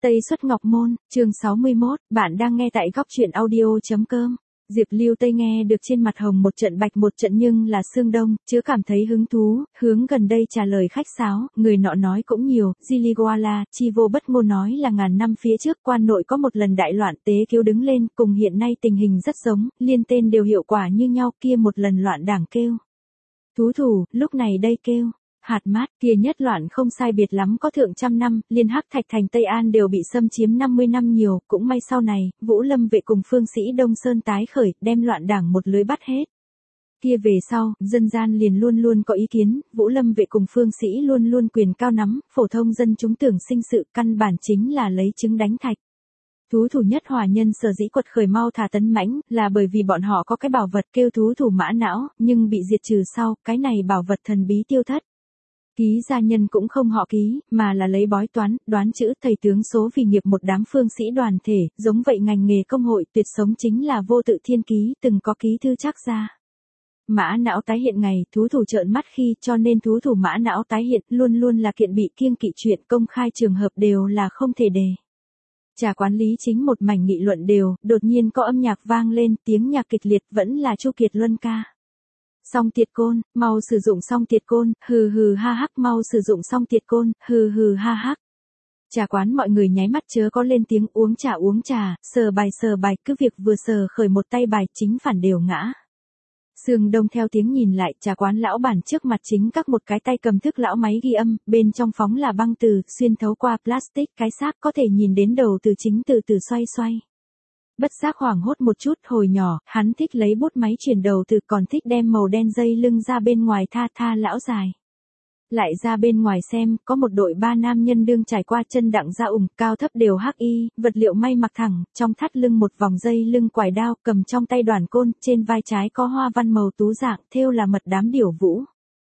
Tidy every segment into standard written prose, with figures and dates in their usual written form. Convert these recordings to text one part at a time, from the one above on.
Tây Xuất Ngọc Môn, chương 61, bạn đang nghe tại góc truyện audio.com. Diệp Lưu Tây nghe được trên mặt hồng một trận bạch một trận nhưng là Sương Đông, chứa cảm thấy hứng thú, hướng gần đây trả lời khách sáo, người nọ nói cũng nhiều, Jiliwala, chi vô bất ngôn nói là ngàn năm phía trước quan nội có một lần đại loạn tế kiếu đứng lên, cùng hiện nay tình hình rất giống, liên tên đều hiệu quả như nhau, kia một lần loạn đảng kêu. Thú thủ, lúc này đây kêu. Hạt mát, kia nhất loạn không sai biệt lắm có thượng trăm năm, Liên Hắc Thạch thành Tây An đều bị xâm chiếm 50 năm nhiều, cũng may sau này, Vũ Lâm vệ cùng phương sĩ Đông Sơn tái khởi, đem loạn đảng một lưới bắt hết. Kia về sau, dân gian liền luôn luôn có ý kiến, Vũ Lâm vệ cùng phương sĩ luôn luôn quyền cao nắm, phổ thông dân chúng tưởng sinh sự căn bản chính là lấy trứng đánh thạch. Thú thủ nhất hòa nhân sở dĩ quật khởi mau thả tấn mãnh, là bởi vì bọn họ có cái bảo vật kêu thú thủ mã não, nhưng bị diệt trừ sau, cái này bảo vật thần bí tiêu thất. Ký gia nhân cũng không họ Ký, mà là lấy bói toán, đoán chữ, thầy tướng số vì nghiệp một đám phương sĩ đoàn thể, giống vậy ngành nghề công hội tuyệt sống chính là vô tự thiên ký, từng có ký thư chắc ra. Mã não tái hiện ngày, thú thủ trợn mắt khi, cho nên thú thủ mã não tái hiện, luôn luôn là kiện bị kiêng kỵ chuyện công khai trường hợp đều là không thể đề. Trà quán Lý Chính một mảnh nghị luận đều, đột nhiên có âm nhạc vang lên, tiếng nhạc kịch liệt vẫn là Chu Kiệt Luân ca. Song tiệt côn, mau sử dụng song tiệt côn, hừ hừ ha hắc, mau sử dụng song tiệt côn, hừ hừ ha hắc. Trà quán mọi người nháy mắt chớ có lên tiếng uống trà, sờ bài cứ việc vừa sờ khởi một tay bài chính phản đều ngã. Sương Đông theo tiếng nhìn lại, trà quán lão bản trước mặt chính các một cái tay cầm thức lão máy ghi âm, bên trong phóng là băng từ, xuyên thấu qua plastic cái xác có thể nhìn đến đầu từ chính từ từ xoay. Bất giác hoảng hốt một chút, hồi nhỏ, hắn thích lấy bút máy chuyển đầu từ, còn thích đem màu đen dây lưng ra bên ngoài tha lão dài. Lại ra bên ngoài xem, có một đội 3 nam nhân đương trải qua chân đặng ra cao thấp đều hắc y, vật liệu may mặc thẳng, trong thắt lưng một vòng dây lưng quải đao, cầm trong tay đoàn côn, trên vai trái có hoa văn màu tú dạng, thêu là mật đám điểu vũ.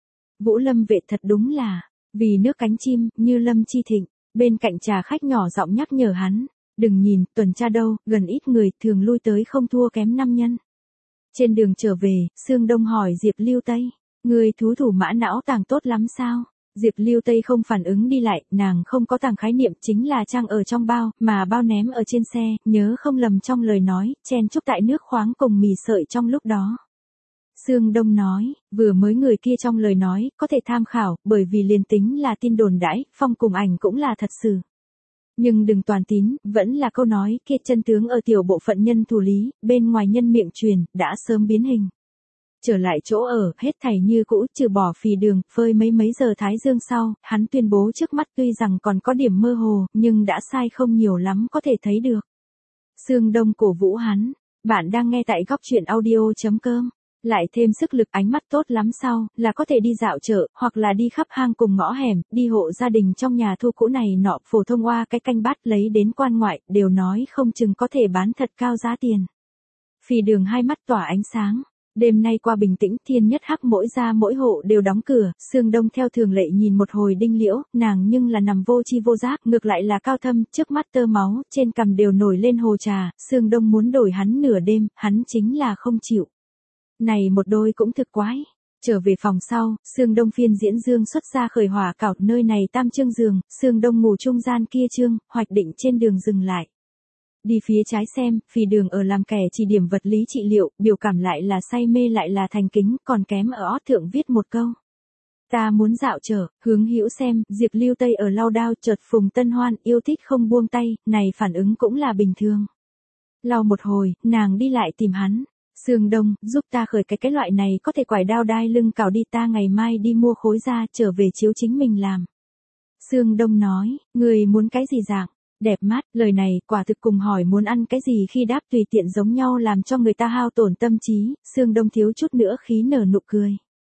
Vũ Lâm vệ thật đúng là, vì nước cánh chim, như Lâm Chi Thịnh, bên cạnh trà khách nhỏ giọng nhắc nhở hắn. Đừng nhìn, tuần tra đâu, gần ít người, thường lui tới không thua kém 5 nhân. Trên đường trở về, Sương Đông hỏi Diệp Lưu Tây, người thú thủ mã não tàng tốt lắm sao? Diệp Lưu Tây không phản ứng đi lại, nàng không có tàng khái niệm chính là trang ở trong bao, mà bao ném ở trên xe, nhớ không lầm trong lời nói, chen chúc tại nước khoáng cùng mì sợi trong lúc đó. Sương Đông nói, vừa mới người kia trong lời nói, có thể tham khảo, bởi vì liền tính là tin đồn đãi, phong cùng ảnh cũng là thật sự. Nhưng đừng toàn tín, vẫn là câu nói, kia chân tướng ở tiểu bộ phận nhân thủ lý, bên ngoài nhân miệng truyền, đã sớm biến hình. Trở lại chỗ ở, hết thảy như cũ, trừ bỏ phì đường, phơi mấy giờ thái dương sau, hắn tuyên bố trước mắt tuy rằng còn có điểm mơ hồ, nhưng đã sai không nhiều lắm có thể thấy được. Sương Đông cổ vũ hắn, bạn đang nghe tại góc truyện audio.com. Lại thêm sức lực ánh mắt tốt lắm sau, là có thể đi dạo chợ, hoặc là đi khắp hang cùng ngõ hẻm, đi hộ gia đình trong nhà thu cũ này nọ, phổ thông qua cái canh bát lấy đến quan ngoại, đều nói không chừng có thể bán thật cao giá tiền. Phì đường hai mắt tỏa ánh sáng. Đêm nay qua bình tĩnh, thiên nhất hắc mỗi gia mỗi hộ đều đóng cửa, Sương Đông theo thường lệ nhìn một hồi Đinh Liễu, nàng nhưng là nằm vô chi vô giác, ngược lại là Cao Thâm, trước mắt tơ máu, trên cằm đều nổi lên hồ trà, Sương Đông muốn đổi hắn nửa đêm, hắn chính là không chịu. Này một đôi cũng thực quái. Trở về phòng sau, Sương Đông phiên diễn dương xuất ra khởi hỏa cảo, nơi này tam chương giường, Sương Đông ngủ trung gian kia chương, hoạch định trên đường dừng lại. Đi phía trái xem, phì đường ở làm kẻ chỉ điểm vật lý trị liệu, biểu cảm lại là say mê lại là thành kính, còn kém ở ót thượng viết một câu. Ta muốn dạo chợ, hướng hữu xem, Diệp Lưu Tây ở lau đao chợt Phùng Tân Hoan yêu thích không buông tay, này phản ứng cũng là bình thường. Lau một hồi, nàng đi lại tìm hắn. Sương Đông, giúp ta khởi cái loại này có thể quải đao đai lưng cào đi, ta ngày mai đi mua khối ra, trở về chiếu chính mình làm. Sương Đông nói, người muốn cái gì dạng? Đẹp mắt, lời này quả thực cùng hỏi muốn ăn cái gì khi đáp tùy tiện giống nhau làm cho người ta hao tổn tâm trí, Sương Đông thiếu chút nữa khí nở nụ cười.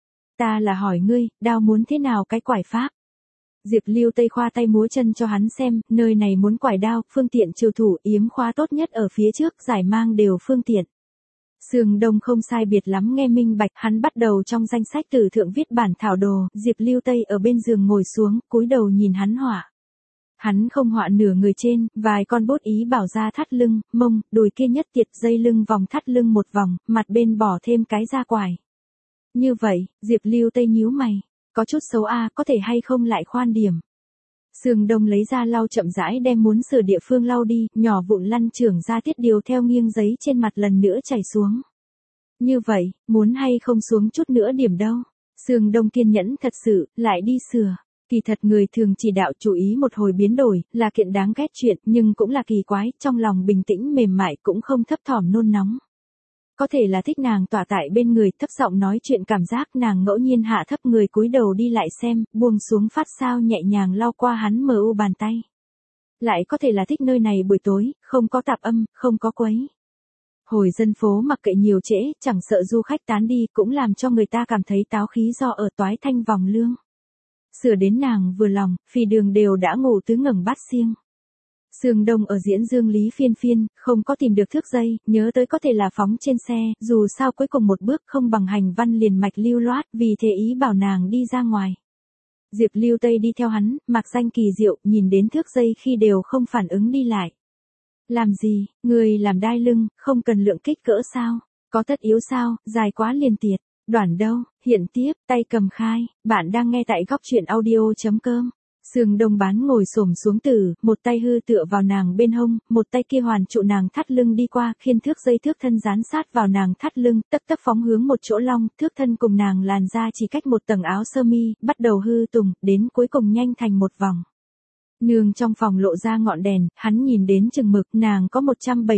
Ta là hỏi ngươi, đao muốn thế nào cái quải pháp? Diệp Lưu Tây khoa tay múa chân cho hắn xem, nơi này muốn quải đao, phương tiện chiều thủ, yếm khóa tốt nhất ở phía trước, giải mang đều phương tiện. Sương Đông không sai biệt lắm nghe minh bạch, hắn bắt đầu trong danh sách từ thượng viết bản thảo đồ, Diệp Lưu Tây ở bên giường ngồi xuống, cúi đầu nhìn hắn họa. Hắn không họa nửa người trên, vài con bốt ý bảo ra thắt lưng, mông, đùi kia nhất tiệt dây lưng vòng thắt lưng một vòng, mặt bên bỏ thêm cái da quải. Như vậy, Diệp Lưu Tây nhíu mày, có chút xấu a, có thể hay không lại khoan điểm. Sương Đông lấy ra lau chậm rãi đem muốn sửa địa phương lau đi, nhỏ vụn lăn trưởng ra tiết điều theo nghiêng giấy trên mặt lần nữa chảy xuống. Như vậy, muốn hay không xuống chút nữa điểm đâu. Sương Đông kiên nhẫn thật sự, lại đi sửa. Kỳ thật người thường chỉ đạo chú ý một hồi biến đổi, là kiện đáng ghét chuyện, nhưng cũng là kỳ quái, trong lòng bình tĩnh mềm mại cũng không thấp thỏm nôn nóng. Có thể là thích nàng tỏa tại bên người, thấp giọng nói chuyện, cảm giác nàng ngẫu nhiên hạ thấp người cúi đầu đi lại xem, buông xuống phát sao nhẹ nhàng lau qua hắn mờ u bàn tay. Lại có thể là thích nơi này buổi tối, không có tạp âm, không có quấy. Hồi dân phố mặc kệ nhiều trễ, chẳng sợ du khách tán đi, cũng làm cho người ta cảm thấy táo khí do ở toái thanh vòng lương. Sửa đến nàng vừa lòng, Phì Đường đều đã ngủ tứ ngẩng bát xiêng. Sương Đông ở diễn Dương Lý phiên phiên, không có tìm được thước dây, nhớ tới có thể là phóng trên xe, dù sao cuối cùng một bước không bằng hành văn liền mạch lưu loát, vì thế ý bảo nàng đi ra ngoài. Diệp Lưu Tây đi theo hắn, mặc danh kỳ diệu, nhìn đến thước dây khi đều không phản ứng đi lại. Làm gì, người làm đai lưng, không cần lượng kích cỡ sao, có tất yếu sao, dài quá liền tiệt, đoản đâu, hiện tiếp, tay cầm khai, bạn đang nghe tại góc truyện audio.com. Sương Đông bán ngồi xổm xuống từ, một tay hư tựa vào nàng bên hông, một tay kia hoàn trụ nàng thắt lưng đi qua, khiên thước dây thước thân dán sát vào nàng thắt lưng, tấp tấp phóng hướng một chỗ long, thước thân cùng nàng làn ra chỉ cách một tầng áo sơ mi, bắt đầu hư tùng, đến cuối cùng nhanh thành một vòng. Nương trong phòng lộ ra ngọn đèn, hắn nhìn đến chừng mực, nàng có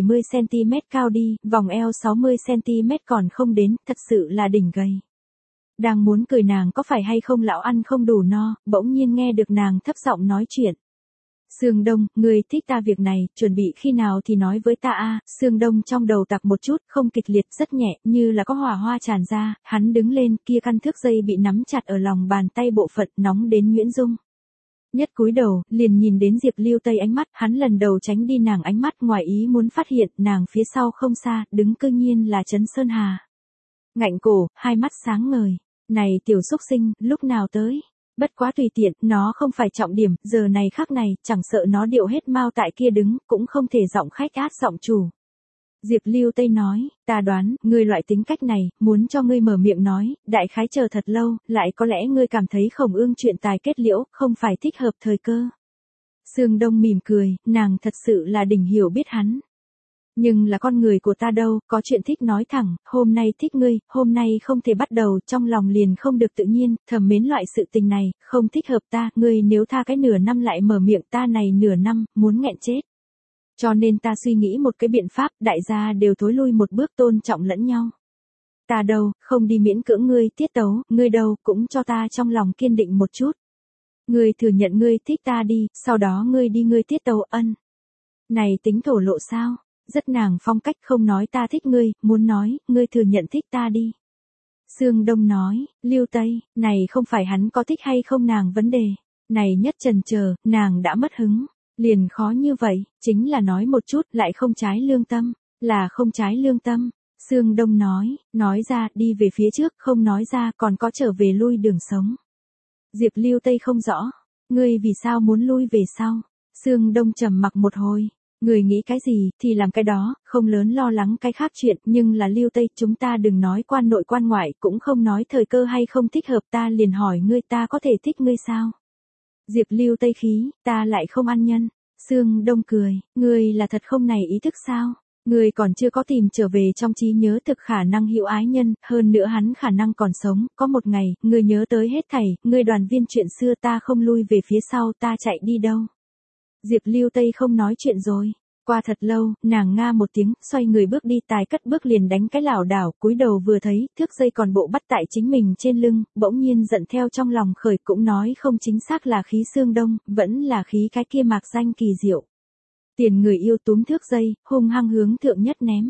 170cm cao đi, vòng eo 60cm còn không đến, thật sự là đỉnh gầy. Đang muốn cười nàng có phải hay không lão ăn không đủ no, bỗng nhiên nghe được nàng thấp giọng nói chuyện. Sương Đông, ngươi thích ta việc này, chuẩn bị khi nào thì nói với ta a. Sương Đông trong đầu tặc một chút, không kịch liệt, rất nhẹ, như là có hỏa hoa tràn ra, hắn đứng lên, kia căn thước dây bị nắm chặt ở lòng bàn tay bộ phận, nóng đến nhuyễn dung. Nhất cúi đầu, liền nhìn đến Diệp Lưu Tây ánh mắt, hắn lần đầu tránh đi nàng ánh mắt, ngoài ý muốn phát hiện, nàng phía sau không xa, đứng cư nhiên là Trấn Sơn Hà. Ngạnh cổ, hai mắt sáng ngời. Này tiểu xúc sinh, lúc nào tới? Bất quá tùy tiện, nó không phải trọng điểm, giờ này khắc này, chẳng sợ nó điệu hết mau tại kia đứng, cũng không thể giọng khách át giọng chủ. Diệp Lưu Tây nói, ta đoán, ngươi loại tính cách này, muốn cho ngươi mở miệng nói, đại khái chờ thật lâu, lại có lẽ ngươi cảm thấy Khổng Ương chuyện tài kết liễu, không phải thích hợp thời cơ. Sương Đông mỉm cười, nàng thật sự là đỉnh hiểu biết hắn. Nhưng là con người của ta đâu, có chuyện thích nói thẳng, hôm nay thích ngươi, hôm nay không thể bắt đầu, trong lòng liền không được tự nhiên, thầm mến loại sự tình này, không thích hợp ta, ngươi nếu tha cái nửa năm lại mở miệng ta này nửa năm, muốn nghẹn chết. Cho nên ta suy nghĩ một cái biện pháp, đại gia đều thối lui một bước tôn trọng lẫn nhau. Ta đâu, không đi miễn cưỡng ngươi tiết tấu, ngươi đâu, cũng cho ta trong lòng kiên định một chút. Ngươi thừa nhận ngươi thích ta đi, sau đó ngươi đi ngươi tiết tấu ân. Này tính thổ lộ sao? Rất nàng phong cách không nói ta thích ngươi, muốn nói, ngươi thừa nhận thích ta đi. Sương Đông nói, Lưu Tây, này không phải hắn có thích hay không nàng vấn đề. Này nhất trần chờ, nàng đã mất hứng. Liền khó như vậy, chính là nói một chút lại không trái lương tâm, là không trái lương tâm. Sương Đông nói ra, đi về phía trước, không nói ra, còn có trở về lui đường sống. Diệp Lưu Tây không rõ, ngươi vì sao muốn lui về sau? Sương Đông trầm mặc một hồi. Người nghĩ cái gì, thì làm cái đó, không lớn lo lắng cái khác chuyện, nhưng là Lưu Tây, chúng ta đừng nói quan nội quan ngoại, cũng không nói thời cơ hay không thích hợp, ta liền hỏi ngươi ta có thể thích ngươi sao? Diệp Lưu Tây khí, ta lại không ăn nhân. Sương Đông cười, ngươi là thật không này ý thức sao? Ngươi còn chưa có tìm trở về trong trí nhớ thực khả năng hữu ái nhân, hơn nữa hắn khả năng còn sống, có một ngày, ngươi nhớ tới hết thảy, ngươi đoàn viên chuyện xưa ta không lui về phía sau, ta chạy đi đâu? Diệp Lưu Tây không nói chuyện rồi. Qua thật lâu, nàng nga một tiếng, xoay người bước đi, tài cất bước liền đánh cái lảo đảo, cúi đầu vừa thấy, thước dây còn bộ bắt tại chính mình trên lưng, bỗng nhiên giận theo trong lòng khởi, cũng nói không chính xác là khí Sương Đông, vẫn là khí cái kia mạc danh kỳ diệu. Tiền người yêu túm thước dây, hung hăng hướng thượng nhất ném.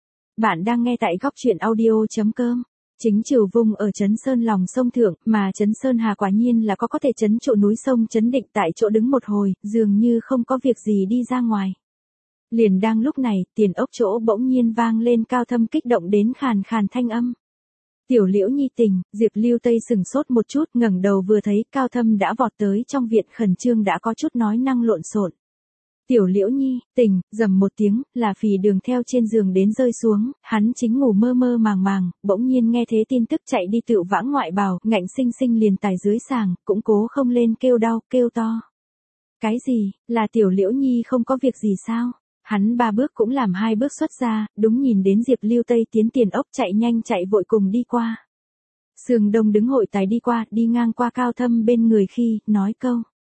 Bạn đang nghe tại góc truyện audio.com. Chính Trừ Vung ở Trấn Sơn lòng sông thượng, mà Trấn Sơn Hà quả nhiên là có thể trấn trụ núi sông chấn định tại chỗ đứng một hồi, dường như không có việc gì đi ra ngoài. Liền đang lúc này, tiền ốc chỗ bỗng nhiên vang lên cao thâm kích động đến khàn khàn thanh âm. Tiểu Liễu Nhi tình, Diệp Lưu Tây sừng sốt một chút, ngẩng đầu vừa thấy cao thâm đã vọt tới trong viện, khẩn trương đã có chút nói năng lộn xộn. Tiểu Liễu Nhi, tình, rầm một tiếng, là Phì Đường theo trên giường đến rơi xuống, hắn chính ngủ mơ mơ màng màng, bỗng nhiên nghe thế tin tức chạy đi tựu vãng ngoại bào, ngạnh sinh sinh liền tài dưới sàng, cũng cố không lên kêu đau, kêu to. Cái gì, là Tiểu Liễu Nhi không có việc gì sao? Hắn 3 bước cũng làm 2 bước xuất ra, đúng nhìn đến Diệp Lưu Tây tiến tiền ốc chạy nhanh chạy vội cùng đi qua. Sương Đông đứng hội tài đi qua, đi ngang qua Cao Thâm bên người khi, nói câu.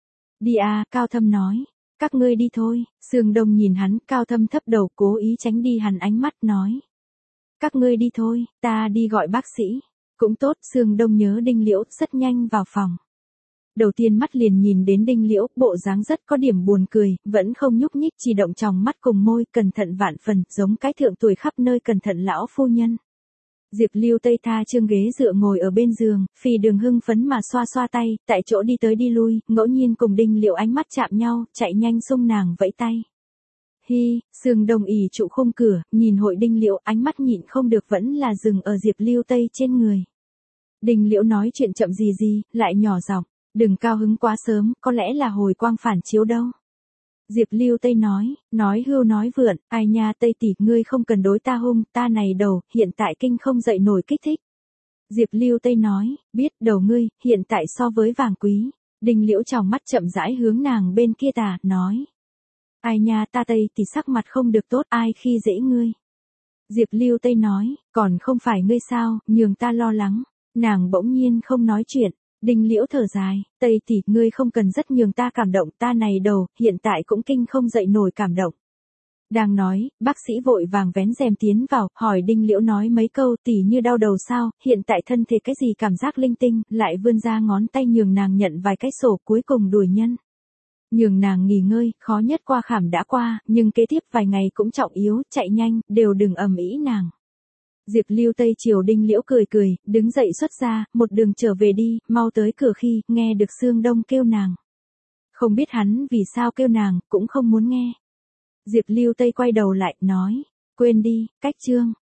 Đi à, Cao Thâm nói. Các ngươi đi thôi, Sương Đông nhìn hắn, Cao Thâm thấp đầu cố ý tránh đi hắn ánh mắt nói. Các ngươi đi thôi, ta đi gọi bác sĩ. Cũng tốt, Sương Đông nhớ Đinh Liễu, rất nhanh vào phòng. Đầu tiên mắt liền nhìn đến Đinh Liễu, bộ dáng rất có điểm buồn cười, vẫn không nhúc nhích, chỉ động tròng mắt cùng môi, cẩn thận vạn phần, giống cái thượng tuổi khắp nơi cẩn thận lão phu nhân. Diệp Lưu Tây tha trương ghế dựa ngồi ở bên giường, Phì Đường hưng phấn mà xoa xoa tay, tại chỗ đi tới đi lui, ngẫu nhiên cùng Đinh Liễu ánh mắt chạm nhau, chạy nhanh xung nàng vẫy tay. Hi, Sương Đông ỉ trụ khung cửa, nhìn hội Đinh Liễu, ánh mắt nhịn không được vẫn là dừng ở Diệp Lưu Tây trên người. Đinh Liễu nói chuyện chậm gì, lại nhỏ giọng, đừng cao hứng quá sớm, có lẽ là hồi quang phản chiếu đâu. Diệp Lưu Tây nói hưu nói vượn, ai nha Tây tỷ, ngươi không cần đối ta hung, ta này đầu, hiện tại kinh không dậy nổi kích thích. Diệp Lưu Tây nói, biết đầu ngươi, hiện tại so với vàng quý. Đinh Liễu tròng mắt chậm rãi hướng nàng bên kia tà, nói. Ai nha ta Tây tỷ sắc mặt không được tốt, ai khi dễ ngươi. Diệp Lưu Tây nói, còn không phải ngươi sao, nhường ta lo lắng. Nàng bỗng nhiên không nói chuyện. Đinh Liễu thở dài, Tây tỷ, ngươi không cần rất nhường ta cảm động, ta này đầu, hiện tại cũng kinh không dậy nổi cảm động. Đang nói, bác sĩ vội vàng vén rèm tiến vào, hỏi Đinh Liễu nói mấy câu, tỷ như đau đầu sao, hiện tại thân thể cái gì cảm giác linh tinh, lại vươn ra ngón tay nhường nàng nhận vài cái sổ, cuối cùng đuổi nhân. Nhường nàng nghỉ ngơi, khó nhất qua khảm đã qua, nhưng kế tiếp vài ngày cũng trọng yếu, chạy nhanh, đều đừng ầm ĩ nàng. Diệp Lưu Tây chiều Đinh Liễu cười, đứng dậy xuất ra, một đường trở về đi, mau tới cửa khi, nghe được Sương Đông kêu nàng. Không biết hắn vì sao kêu nàng, cũng không muốn nghe. Diệp Lưu Tây quay đầu lại, nói, quên đi, cách chương.